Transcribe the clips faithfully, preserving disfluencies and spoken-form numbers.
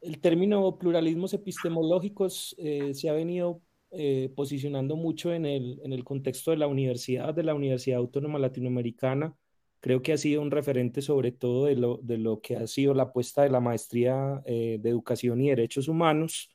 el término pluralismos epistemológicos eh, se ha venido eh, posicionando mucho en el, en el contexto de la universidad, de la Universidad Autónoma Latinoamericana. Creo que ha sido un referente sobre todo de lo, de lo que ha sido la apuesta de la maestría eh, de Educación y Derechos Humanos.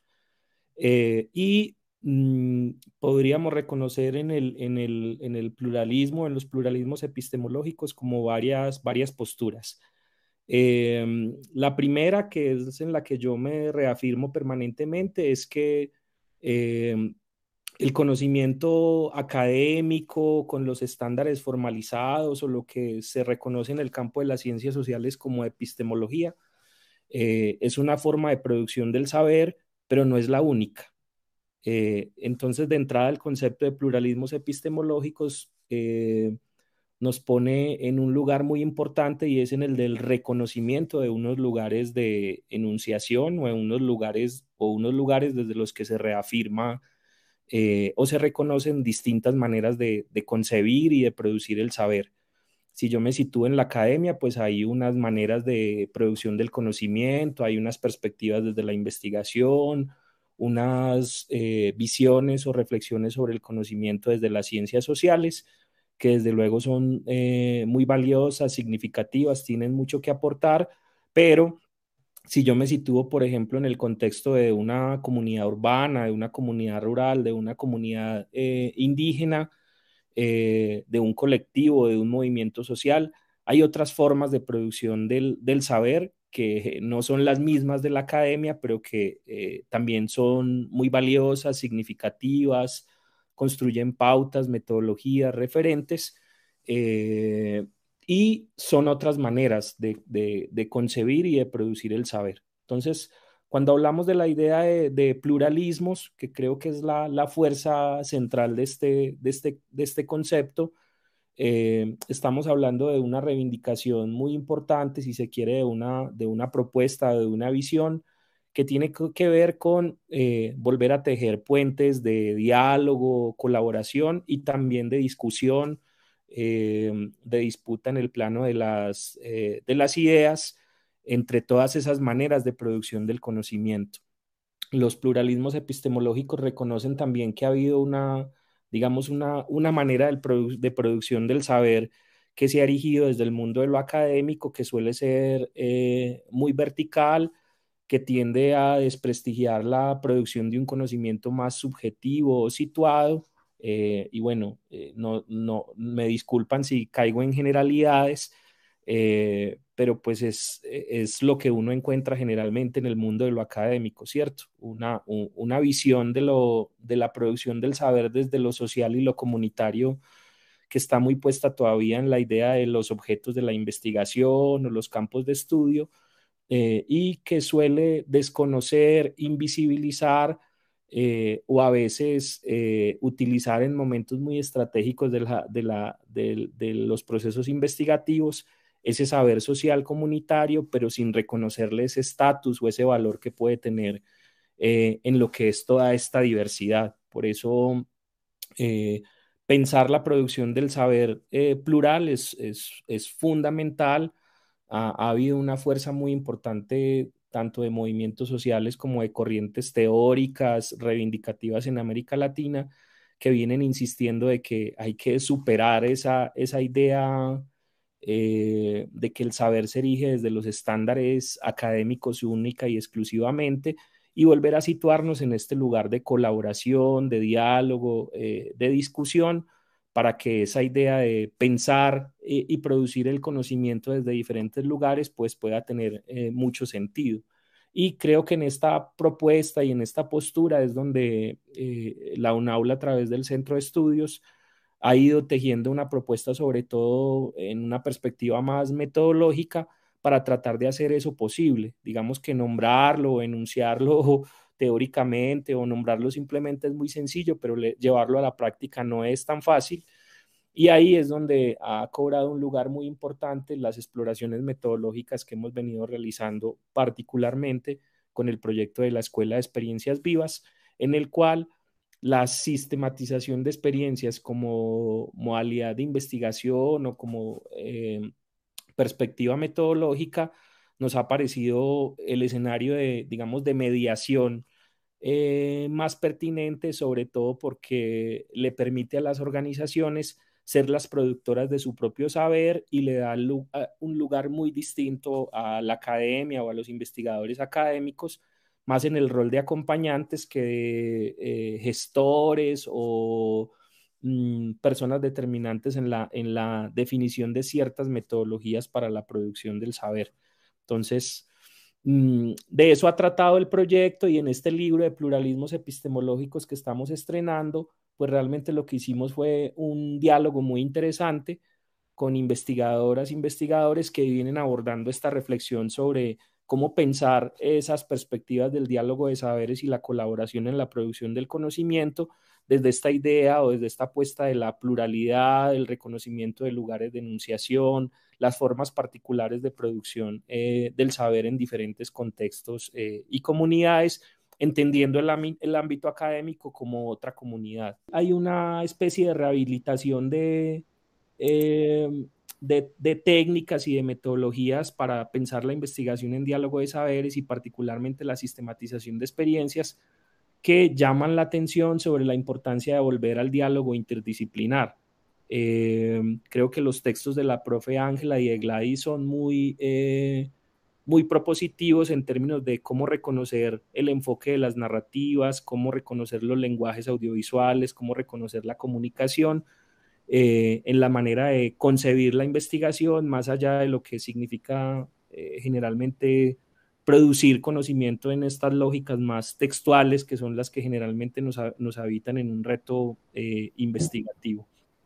Eh, y mm, podríamos reconocer en el, en el, en el pluralismo, en los pluralismos epistemológicos, como varias, varias posturas. Eh, la primera, que es en la que yo me reafirmo permanentemente, es que eh, el conocimiento académico con los estándares formalizados o lo que se reconoce en el campo de las ciencias sociales como epistemología eh, es una forma de producción del saber, pero no es la única. Eh, entonces, de entrada, el concepto de pluralismos epistemológicos eh, nos pone en un lugar muy importante y es en el del reconocimiento de unos lugares de enunciación o en unos lugares o unos lugares desde los que se reafirma eh, o se reconocen distintas maneras de, de concebir y de producir el saber. Si yo me sitúo en la academia, pues hay unas maneras de producción del conocimiento, hay unas perspectivas desde la investigación, unas eh, visiones o reflexiones sobre el conocimiento desde las ciencias sociales, que desde luego son eh, muy valiosas, significativas, tienen mucho que aportar, pero si yo me sitúo, por ejemplo, en el contexto de una comunidad urbana, de una comunidad rural, de una comunidad eh, indígena, eh, de un colectivo, de un movimiento social. Hay otras formas de producción del, del saber que no son las mismas de la academia, pero que eh, también son muy valiosas, significativas, construyen pautas, metodologías, referentes, eh, y son otras maneras de, de, de concebir y de producir el saber. Entonces, cuando hablamos de la idea de, de pluralismos, que creo que es la, la fuerza central de este, de este, de este concepto, eh, estamos hablando de una reivindicación muy importante, si se quiere, de una, de una propuesta, de una visión que tiene que ver con eh, volver a tejer puentes de diálogo, colaboración y también de discusión, eh, de disputa en el plano de las, eh, de las ideas entre todas esas maneras de producción del conocimiento. Los pluralismos epistemológicos reconocen también que ha habido una, digamos, una, una manera del produ de producción del saber que se ha erigido desde el mundo de lo académico, que suele ser eh, muy vertical, que tiende a desprestigiar la producción de un conocimiento más subjetivo o situado. Eh, y bueno, eh, no, no, me disculpan si caigo en generalidades, eh, pero pues es, es lo que uno encuentra generalmente en el mundo de lo académico, ¿cierto? Una, un, una visión de, lo, de la producción del saber desde lo social y lo comunitario que está muy puesta todavía en la idea de los objetos de la investigación o los campos de estudio, eh, y que suele desconocer, invisibilizar eh, o a veces eh, utilizar en momentos muy estratégicos de, la, de, la, de, de los procesos investigativos ese saber social comunitario, pero sin reconocerle ese estatus o ese valor que puede tener eh, en lo que es toda esta diversidad. Por eso, eh, pensar la producción del saber eh, plural es, es, es fundamental. Ha, ha habido una fuerza muy importante tanto de movimientos sociales como de corrientes teóricas reivindicativas en América Latina que vienen insistiendo de que hay que superar esa, esa idea eh, de que el saber se erige desde los estándares académicos única y exclusivamente y volver a situarnos en este lugar de colaboración, de diálogo, eh, de discusión, para que esa idea de pensar eh, y producir el conocimiento desde diferentes lugares pues pueda tener eh, mucho sentido. Y creo que en esta propuesta y en esta postura es donde eh, la UNAULA a través del Centro de Estudios ha ido tejiendo una propuesta sobre todo en una perspectiva más metodológica para tratar de hacer eso posible. Digamos que nombrarlo o enunciarlo teóricamente o nombrarlo simplemente es muy sencillo, pero le, llevarlo a la práctica no es tan fácil. Y ahí es donde ha cobrado un lugar muy importante las exploraciones metodológicas que hemos venido realizando, particularmente con el proyecto de la Escuela de Experiencias Vivas, en el cual la sistematización de experiencias como modalidad de investigación o como eh, perspectiva metodológica nos ha parecido el escenario de, digamos, de mediación eh, más pertinente, sobre todo porque le permite a las organizaciones ser las productoras de su propio saber y le da un lugar muy distinto a la academia o a los investigadores académicos, más en el rol de acompañantes que de eh, gestores o mmm, personas determinantes en la, en la definición de ciertas metodologías para la producción del saber. Entonces, mmm, de eso ha tratado el proyecto, y en este libro de pluralismos epistemológicos que estamos estrenando, pues realmente lo que hicimos fue un diálogo muy interesante con investigadoras, investigadores que vienen abordando esta reflexión sobre cómo pensar esas perspectivas del diálogo de saberes y la colaboración en la producción del conocimiento desde esta idea o desde esta apuesta de la pluralidad, el reconocimiento de lugares de enunciación, las formas particulares de producción eh, del saber en diferentes contextos eh, y comunidades, entendiendo el, el ámbito académico como otra comunidad. Hay una especie de rehabilitación de, eh, de, de técnicas y de metodologías para pensar la investigación en diálogo de saberes y particularmente la sistematización de experiencias que llaman la atención sobre la importancia de volver al diálogo interdisciplinar. Eh, creo que los textos de la profe Ángela y de Gladys son muy, eh, muy propositivos en términos de cómo reconocer el enfoque de las narrativas, cómo reconocer los lenguajes audiovisuales, cómo reconocer la comunicación, eh, en la manera de concebir la investigación, más allá de lo que significa eh, generalmente producir conocimiento en estas lógicas más textuales, que son las que generalmente nos, nos habitan en un reto eh, investigativo.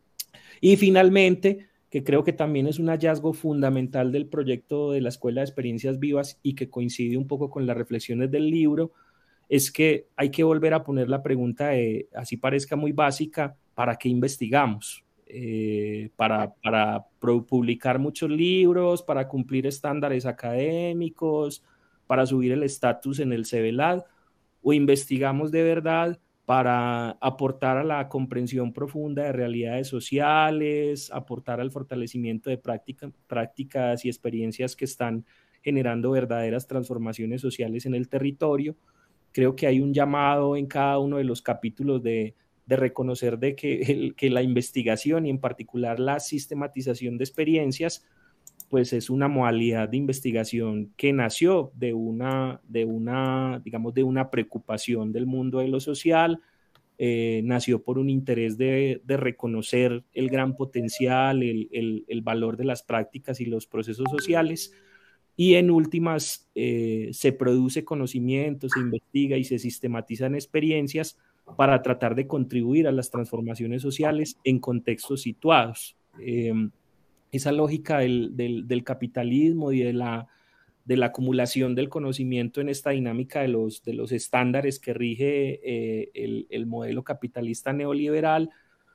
Y finalmente, que creo que también es un hallazgo fundamental del proyecto de la Escuela de Experiencias Vivas y que coincide un poco con las reflexiones del libro, es que hay que volver a poner la pregunta de, así parezca muy básica, ¿para qué investigamos? Eh, para, para publicar muchos libros, para cumplir estándares académicos, para subir el estatus en el CEVELAD, o investigamos de verdad para aportar a la comprensión profunda de realidades sociales, aportar al fortalecimiento de práctica, prácticas y experiencias que están generando verdaderas transformaciones sociales en el territorio. Creo que hay un llamado en cada uno de los capítulos de, de reconocer de que, el, que la investigación y en particular la sistematización de experiencias pues es una modalidad de investigación que nació de una, de una, digamos, de una preocupación del mundo de lo social, eh, nació por un interés de, de, reconocer el gran potencial, el, el, el, valor de las prácticas y los procesos sociales, y en últimas eh, se produce conocimiento, se investiga y se sistematizan experiencias para tratar de contribuir a las transformaciones sociales en contextos situados. Eh, esa lógica del, del, del capitalismo y de la, de la acumulación del conocimiento en esta dinámica de los, de los estándares que rige eh, el, el modelo capitalista neoliberal,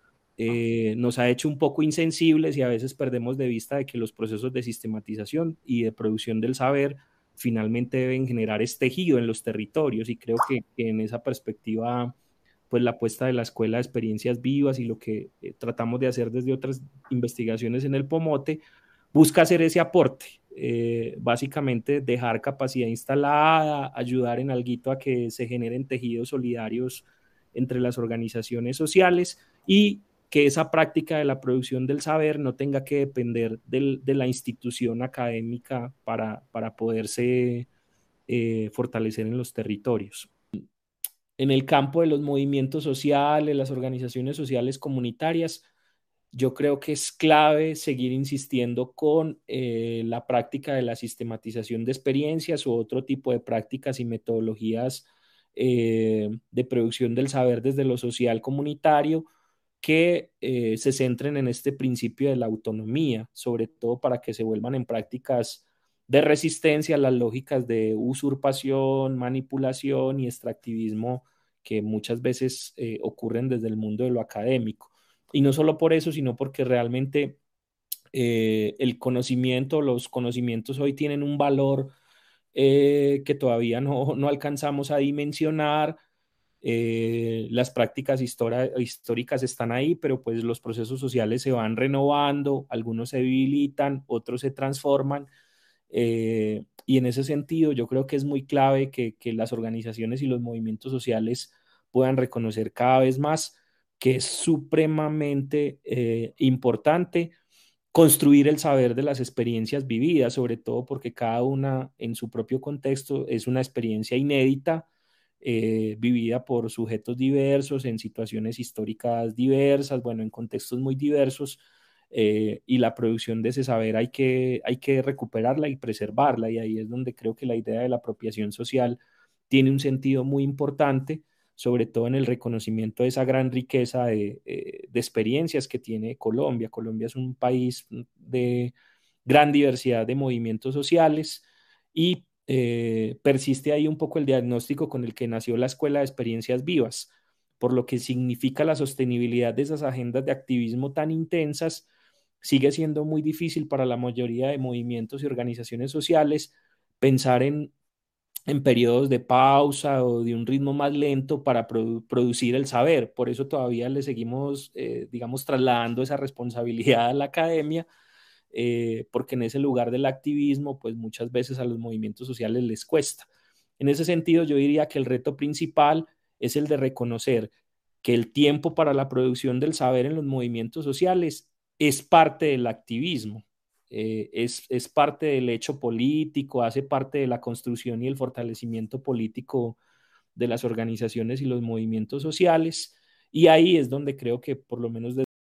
eh, nos ha hecho un poco insensibles y a veces perdemos de vista de que los procesos de sistematización y de producción del saber finalmente deben generar este tejido en los territorios, y creo que, que en esa perspectiva pues la apuesta de la Escuela de Experiencias Vivas y lo que eh, tratamos de hacer desde otras investigaciones en el Pomote busca hacer ese aporte, eh, básicamente dejar capacidad instalada, ayudar en alguito a que se generen tejidos solidarios entre las organizaciones sociales y que esa práctica de la producción del saber no tenga que depender del, de la institución académica para, para poderse eh, fortalecer en los territorios. En el campo de los movimientos sociales, las organizaciones sociales comunitarias, yo creo que es clave seguir insistiendo con eh, la práctica de la sistematización de experiencias u otro tipo de prácticas y metodologías eh, de producción del saber desde lo social comunitario que eh, se centren en este principio de la autonomía, sobre todo para que se vuelvan en prácticas de resistencia a las lógicas de usurpación, manipulación y extractivismo que muchas veces eh, ocurren desde el mundo de lo académico. Y no solo por eso, sino porque realmente eh, el conocimiento, los conocimientos hoy tienen un valor eh, que todavía no, no alcanzamos a dimensionar. Eh, las prácticas históricas están ahí, pero pues los procesos sociales se van renovando, algunos se debilitan, otros se transforman, Eh, y en ese sentido, yo creo que es muy clave que, que las organizaciones y los movimientos sociales puedan reconocer cada vez más que es supremamente eh, importante construir el saber de las experiencias vividas, sobre todo porque cada una en su propio contexto es una experiencia inédita, eh, vivida por sujetos diversos, en situaciones históricas diversas, bueno, en contextos muy diversos, eh, y la producción de ese saber hay que, hay que recuperarla y preservarla, y ahí es donde creo que la idea de la apropiación social tiene un sentido muy importante, sobre todo en el reconocimiento de esa gran riqueza de, eh, de experiencias que tiene Colombia. Colombia es un país de gran diversidad de movimientos sociales y eh, persiste ahí un poco el diagnóstico con el que nació la Escuela de Experiencias Vivas, por lo que significa la sostenibilidad de esas agendas de activismo tan intensas. Sigue siendo muy difícil para la mayoría de movimientos y organizaciones sociales pensar en en periodos de pausa o de un ritmo más lento para produ producir el saber. Por eso todavía le seguimos, eh, digamos, trasladando esa responsabilidad a la academia, eh, porque en ese lugar del activismo, pues muchas veces a los movimientos sociales les cuesta. En ese sentido, yo diría que el reto principal es el de reconocer que el tiempo para la producción del saber en los movimientos sociales es parte del activismo, eh, es, es parte del hecho político, hace parte de la construcción y el fortalecimiento político de las organizaciones y los movimientos sociales. Y ahí es donde creo que por lo menos desde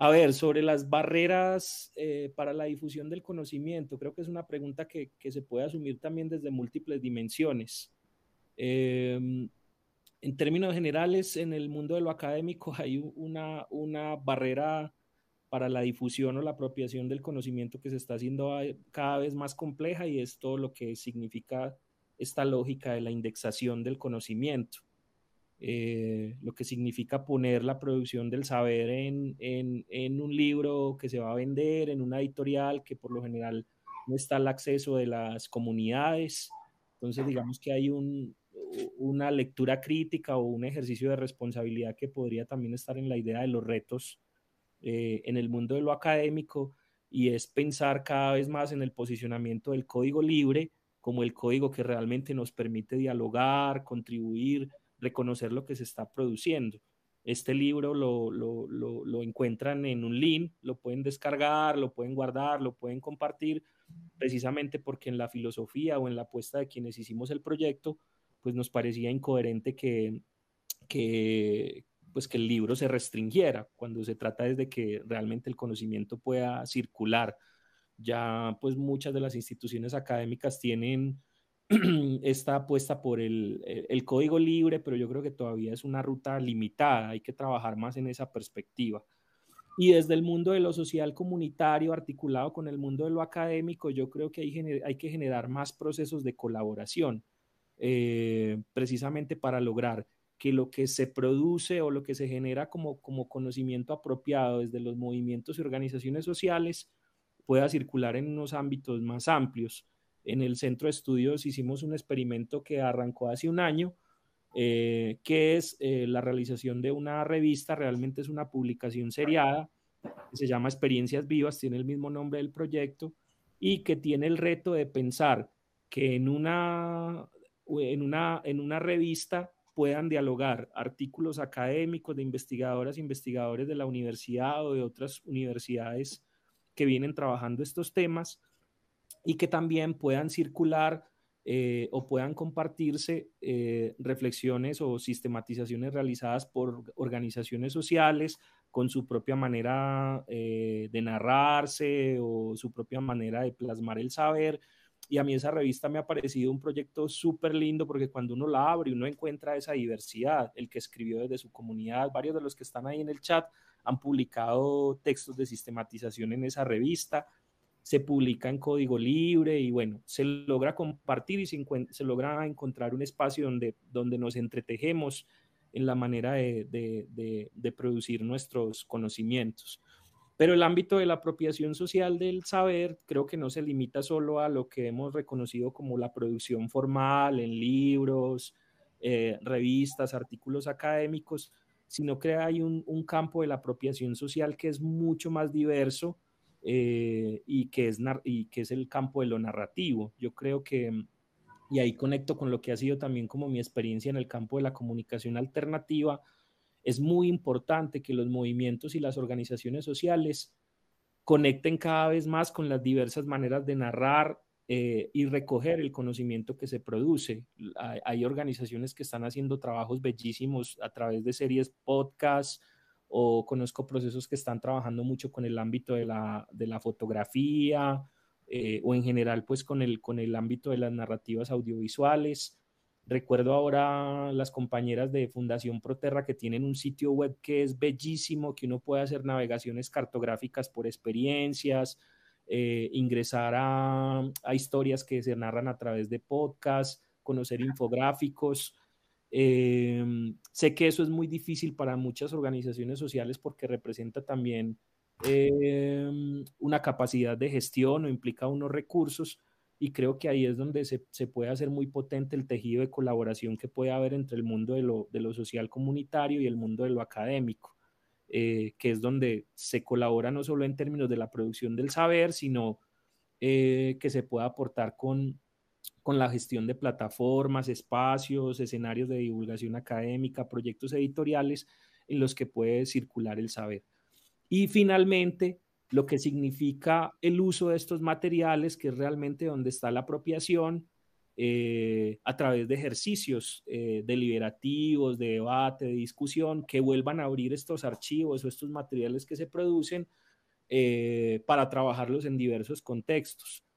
A ver, sobre las barreras eh, para la difusión del conocimiento, creo que es una pregunta que, que se puede asumir también desde múltiples dimensiones. Eh, en términos generales, en el mundo de lo académico hay una, una barrera para la difusión o la apropiación del conocimiento que se está haciendo cada vez más compleja, y es todo lo que significa esta lógica de la indexación del conocimiento. Eh, lo que significa poner la producción del saber en, en, en, un libro que se va a vender, en una editorial que por lo general no está al acceso de las comunidades. Entonces, digamos que hay un, una lectura crítica o un ejercicio de responsabilidad que podría también estar en la idea de los retos eh, en el mundo de lo académico, y es pensar cada vez más en el posicionamiento del código libre como el código que realmente nos permite dialogar, contribuir, reconocer lo que se está produciendo. Este libro lo, lo, lo, lo encuentran en un link, lo pueden descargar, lo pueden guardar, lo pueden compartir, precisamente porque en la filosofía o en la apuesta de quienes hicimos el proyecto, pues nos parecía incoherente que, que, pues que el libro se restringiera cuando se trata de que realmente el conocimiento pueda circular. Ya pues muchas de las instituciones académicas tienen esta apuesta por el, el código libre, pero yo creo que todavía es una ruta limitada, hay que trabajar más en esa perspectiva. Y desde el mundo de lo social comunitario, articulado con el mundo de lo académico, yo creo que hay, hay que generar más procesos de colaboración, eh, precisamente para lograr que lo que se produce o lo que se genera como, como conocimiento apropiado desde los movimientos y organizaciones sociales pueda circular en unos ámbitos más amplios. En el centro de estudios hicimos un experimento que arrancó hace un año, eh, que es eh, la realización de una revista, realmente es una publicación seriada, que se llama Experiencias Vivas, tiene el mismo nombre del proyecto, y que tiene el reto de pensar que en una, en una, en una revista puedan dialogar artículos académicos de investigadoras e investigadores de la universidad o de otras universidades que vienen trabajando estos temas, y que también puedan circular eh, o puedan compartirse eh, reflexiones o sistematizaciones realizadas por organizaciones sociales con su propia manera eh, de narrarse o su propia manera de plasmar el saber. Y a mí esa revista me ha parecido un proyecto súper lindo, porque cuando uno la abre, uno encuentra esa diversidad, el que escribió desde su comunidad, varios de los que están ahí en el chat han publicado textos de sistematización en esa revista, se publica en código libre y bueno, se logra compartir y se, se logra encontrar un espacio donde, donde nos entretejemos en la manera de, de, de, de producir nuestros conocimientos. Pero el ámbito de la apropiación social del saber creo que no se limita solo a lo que hemos reconocido como la producción formal en libros, eh, revistas, artículos académicos, sino que hay un, un campo de la apropiación social que es mucho más diverso, eh, y, que es, y que es el campo de lo narrativo. Yo creo que, y ahí conecto con lo que ha sido también como mi experiencia en el campo de la comunicación alternativa, es muy importante que los movimientos y las organizaciones sociales conecten cada vez más con las diversas maneras de narrar eh, y recoger el conocimiento que se produce. Hay, hay organizaciones que están haciendo trabajos bellísimos a través de series podcast, o conozco procesos que están trabajando mucho con el ámbito de la, de la fotografía, eh, o en general pues con el, con el ámbito de las narrativas audiovisuales. Recuerdo ahora las compañeras de Fundación Proterra que tienen un sitio web que es bellísimo, que uno puede hacer navegaciones cartográficas por experiencias, eh, ingresar a, a historias que se narran a través de podcasts, conocer infográficos. Eh, sé que eso es muy difícil para muchas organizaciones sociales porque representa también eh, una capacidad de gestión o implica unos recursos, y creo que ahí es donde se, se puede hacer muy potente el tejido de colaboración que puede haber entre el mundo de lo, de lo social comunitario y el mundo de lo académico, eh, que es donde se colabora no solo en términos de la producción del saber, sino eh, que se pueda aportar con con la gestión de plataformas, espacios, escenarios de divulgación académica, proyectos editoriales en los que puede circular el saber. Y finalmente, lo que significa el uso de estos materiales, que es realmente donde está la apropiación, eh, a través de ejercicios eh, deliberativos, de debate, de discusión, que vuelvan a abrir estos archivos o estos materiales que se producen eh, para trabajarlos en diversos contextos.